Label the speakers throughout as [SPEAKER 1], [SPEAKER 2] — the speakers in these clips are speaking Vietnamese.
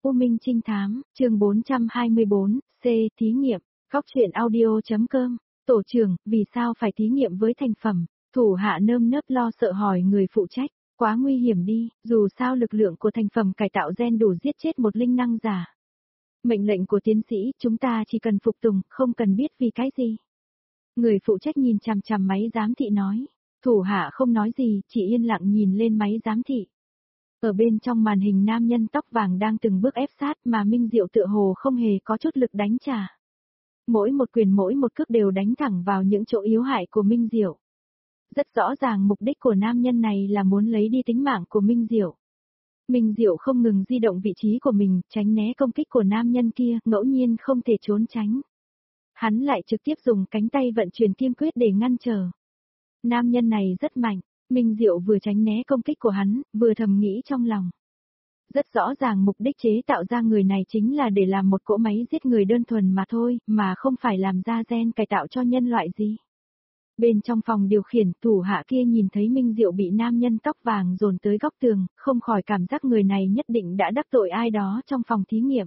[SPEAKER 1] U Minh Trinh Thám, chương 424, C. Thí nghiệm, góc truyện audio.com, tổ trưởng, vì sao phải thí nghiệm với thành phẩm, thủ hạ nơm nớp lo sợ hỏi người phụ trách, quá nguy hiểm đi, dù sao lực lượng của thành phẩm cải tạo gen đủ giết chết một linh năng giả. Mệnh lệnh của tiến sĩ, chúng ta chỉ cần phục tùng, không cần biết vì cái gì. Người phụ trách nhìn chằm chằm máy giám thị nói, thủ hạ không nói gì, chỉ yên lặng nhìn lên máy giám thị. Ở bên trong màn hình nam nhân tóc vàng đang từng bước ép sát mà Minh Diệu tựa hồ không hề có chút lực đánh trả. Mỗi một quyền mỗi một cước đều đánh thẳng vào những chỗ yếu hại của Minh Diệu. Rất rõ ràng mục đích của nam nhân này là muốn lấy đi tính mạng của Minh Diệu. Minh Diệu không ngừng di động vị trí của mình, tránh né công kích của nam nhân kia, ngẫu nhiên không thể trốn tránh. Hắn lại trực tiếp dùng cánh tay vận chuyển kim quyết để ngăn trở. Nam nhân này rất mạnh. Minh Diệu vừa tránh né công kích của hắn, vừa thầm nghĩ trong lòng. Rất rõ ràng mục đích chế tạo ra người này chính là để làm một cỗ máy giết người đơn thuần mà thôi, mà không phải làm ra gen cải tạo cho nhân loại gì. Bên trong phòng điều khiển, thủ hạ kia nhìn thấy Minh Diệu bị nam nhân tóc vàng dồn tới góc tường, không khỏi cảm giác người này nhất định đã đắc tội ai đó trong phòng thí nghiệm.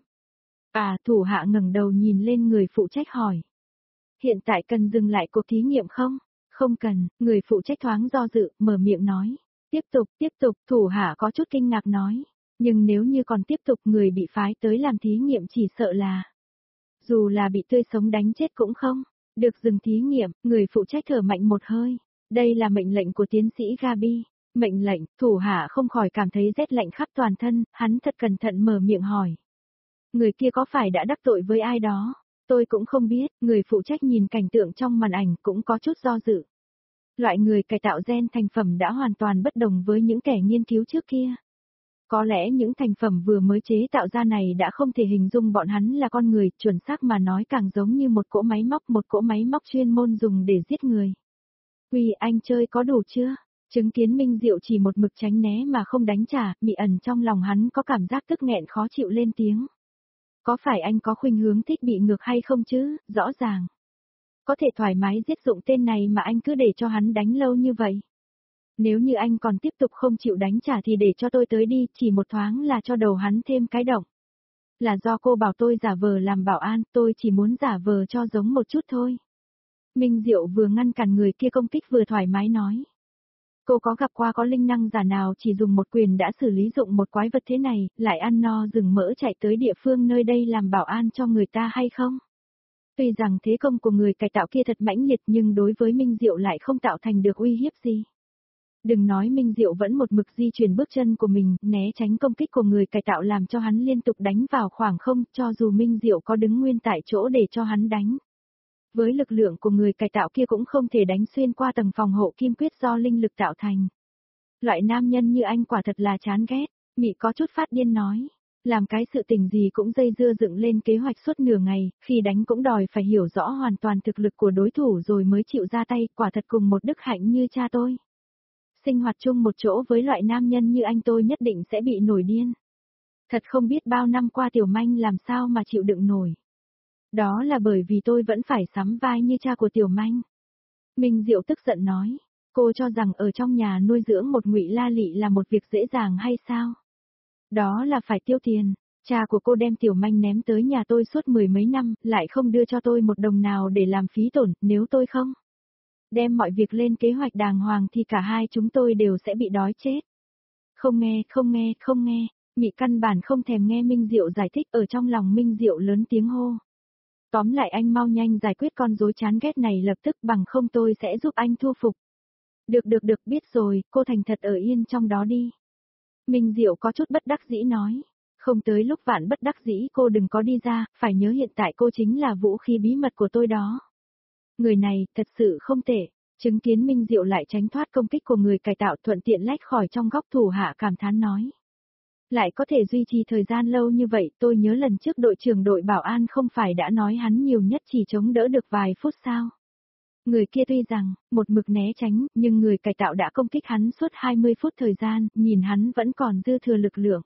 [SPEAKER 1] Thủ hạ ngẩng đầu nhìn lên người phụ trách hỏi. Hiện tại cần dừng lại cuộc thí nghiệm không? Không cần, người phụ trách thoáng do dự, mở miệng nói. Tiếp tục, thủ hạ có chút kinh ngạc nói. Nhưng nếu như còn tiếp tục người bị phái tới làm thí nghiệm chỉ sợ là. Dù là bị tươi sống đánh chết cũng không. Được dừng thí nghiệm, người phụ trách thở mạnh một hơi. Đây là mệnh lệnh của tiến sĩ Gabi. Mệnh lệnh, thủ hạ không khỏi cảm thấy rét lạnh khắp toàn thân, hắn thật cẩn thận mở miệng hỏi. Người kia có phải đã đắc tội với ai đó? Tôi cũng không biết, người phụ trách nhìn cảnh tượng trong màn ảnh cũng có chút do dự. Loại người cải tạo gen thành phẩm đã hoàn toàn bất đồng với những kẻ nghiên cứu trước kia. Có lẽ những thành phẩm vừa mới chế tạo ra này đã không thể hình dung bọn hắn là con người, chuẩn xác mà nói càng giống như một cỗ máy móc chuyên môn dùng để giết người. Anh chơi có đủ chưa? Chứng kiến Minh Diệu chỉ một mực tránh né mà không đánh trả, mị ẩn trong lòng hắn có cảm giác tức nghẹn khó chịu lên tiếng. Có phải anh có khuynh hướng thích bị ngược hay không chứ, rõ ràng. Có thể thoải mái giết dụng tên này mà anh cứ để cho hắn đánh lâu như vậy. Nếu như anh còn tiếp tục không chịu đánh trả thì để cho tôi tới đi, chỉ một thoáng là cho đầu hắn thêm cái động. Là do cô bảo tôi giả vờ làm bảo an, tôi chỉ muốn giả vờ cho giống một chút thôi. Minh Diệu vừa ngăn cản người kia công kích vừa thoải mái nói. Cô có gặp qua có linh năng giả nào chỉ dùng một quyền đã xử lý dụng một quái vật thế này, lại ăn no rừng mỡ chạy tới địa phương nơi đây làm bảo an cho người ta hay không? Tuy rằng thế công của người cải tạo kia thật mãnh liệt nhưng đối với Minh Diệu lại không tạo thành được uy hiếp gì. Đừng nói Minh Diệu vẫn một mực di chuyển bước chân của mình, né tránh công kích của người cải tạo làm cho hắn liên tục đánh vào khoảng không, cho dù Minh Diệu có đứng nguyên tại chỗ để cho hắn đánh. Với lực lượng của người cải tạo kia cũng không thể đánh xuyên qua tầng phòng hộ kim quyết do linh lực tạo thành. Loại nam nhân như anh quả thật là chán ghét, Mị có chút phát điên nói. Làm cái sự tình gì cũng dây dưa dựng lên kế hoạch suốt nửa ngày, khi đánh cũng đòi phải hiểu rõ hoàn toàn thực lực của đối thủ rồi mới chịu ra tay, quả thật cùng một đức hạnh như cha tôi. Sinh hoạt chung một chỗ với loại nam nhân như anh tôi nhất định sẽ bị nổi điên. Thật không biết bao năm qua Tiểu Manh làm sao mà chịu đựng nổi. Đó là bởi vì tôi vẫn phải sắm vai như cha của Tiểu Manh. Minh Diệu tức giận nói, cô cho rằng ở trong nhà nuôi dưỡng một ngụy la lị là một việc dễ dàng hay sao? Đó là phải tiêu tiền, cha của cô đem Tiểu Manh ném tới nhà tôi suốt mười mấy năm, lại không đưa cho tôi một đồng nào để làm phí tổn, nếu tôi không đem mọi việc lên kế hoạch đàng hoàng thì cả hai chúng tôi đều sẽ bị đói chết. Không nghe, Mị căn bản không thèm nghe Minh Diệu giải thích, ở trong lòng Minh Diệu lớn tiếng hô. Tóm lại anh mau nhanh giải quyết con rối chán ghét này lập tức, bằng không tôi sẽ giúp anh thu phục. Được, biết rồi, cô thành thật ở yên trong đó đi. Minh Diệu có chút bất đắc dĩ nói. Không tới lúc vạn bất đắc dĩ cô đừng có đi ra, phải nhớ hiện tại cô chính là vũ khí bí mật của tôi đó. Người này, thật sự không tệ. Chứng kiến Minh Diệu lại tránh thoát công kích của người cải tạo, thuận tiện lách khỏi trong góc, thủ hạ cảm thán nói. Lại có thể duy trì thời gian lâu như vậy, tôi nhớ lần trước đội trưởng đội bảo an không phải đã nói hắn nhiều nhất chỉ chống đỡ được vài phút sao. Người kia tuy rằng, một mực né tránh, nhưng người cải tạo đã công kích hắn suốt 20 phút thời gian, nhìn hắn vẫn còn dư thừa lực lượng.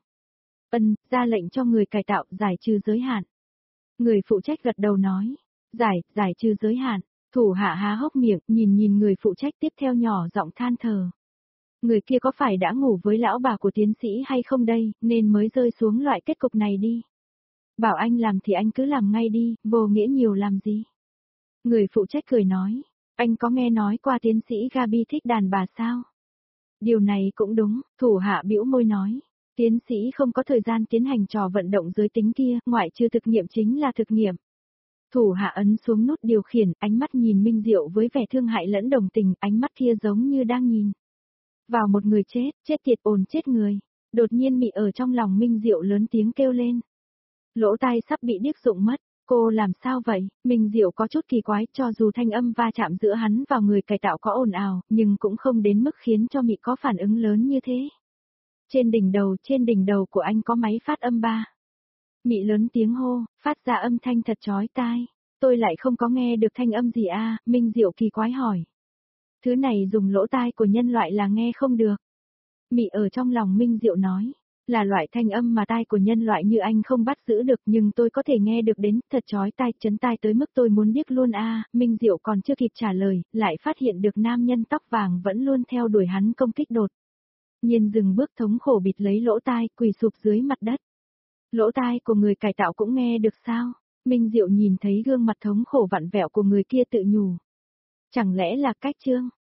[SPEAKER 1] Ra lệnh cho người cải tạo giải trừ giới hạn. Người phụ trách gật đầu nói, giải trừ giới hạn, thủ hạ há hốc miệng, nhìn người phụ trách tiếp theo nhỏ giọng than thở. Người kia có phải đã ngủ với lão bà của tiến sĩ hay không đây, nên mới rơi xuống loại kết cục này đi. Bảo anh làm thì anh cứ làm ngay đi, vô nghĩa nhiều làm gì. Người phụ trách cười nói, anh có nghe nói qua tiến sĩ Gabi thích đàn bà sao? Điều này cũng đúng, thủ hạ bĩu môi nói. Tiến sĩ không có thời gian tiến hành trò vận động giới tính kia, ngoại trừ thực nghiệm chính là thực nghiệm. Thủ hạ ấn xuống nút điều khiển, ánh mắt nhìn Minh Diệu với vẻ thương hại lẫn đồng tình, ánh mắt kia giống như đang nhìn vào một người chết, chết tiệt ồn chết người. Đột nhiên Mị ở trong lòng Minh Diệu lớn tiếng kêu lên. Lỗ tai sắp bị điếc rụng mất, cô làm sao vậy? Minh Diệu có chút kỳ quái, cho dù thanh âm va chạm giữa hắn vào người cải tạo có ồn ào, nhưng cũng không đến mức khiến cho Mị có phản ứng lớn như thế. Trên đỉnh đầu của anh có máy phát âm ba. Mị lớn tiếng hô, phát ra âm thanh thật chói tai. Tôi lại không có nghe được thanh âm gì à, Minh Diệu kỳ quái hỏi. Thứ này dùng lỗ tai của nhân loại là nghe không được. Mị ở trong lòng Minh Diệu nói, là loại thanh âm mà tai của nhân loại như anh không bắt giữ được nhưng tôi có thể nghe được đến, thật chói tai, chấn tai tới mức tôi muốn điếc luôn à, Minh Diệu còn chưa kịp trả lời, lại phát hiện được nam nhân tóc vàng vẫn luôn theo đuổi hắn công kích đột. Nhiên dừng bước thống khổ bịt lấy lỗ tai, quỳ sụp dưới mặt đất. Lỗ tai của người cải tạo cũng nghe được sao? Minh Diệu nhìn thấy gương mặt thống khổ vặn vẹo của người kia tự nhủ. Chẳng lẽ là cách Trương?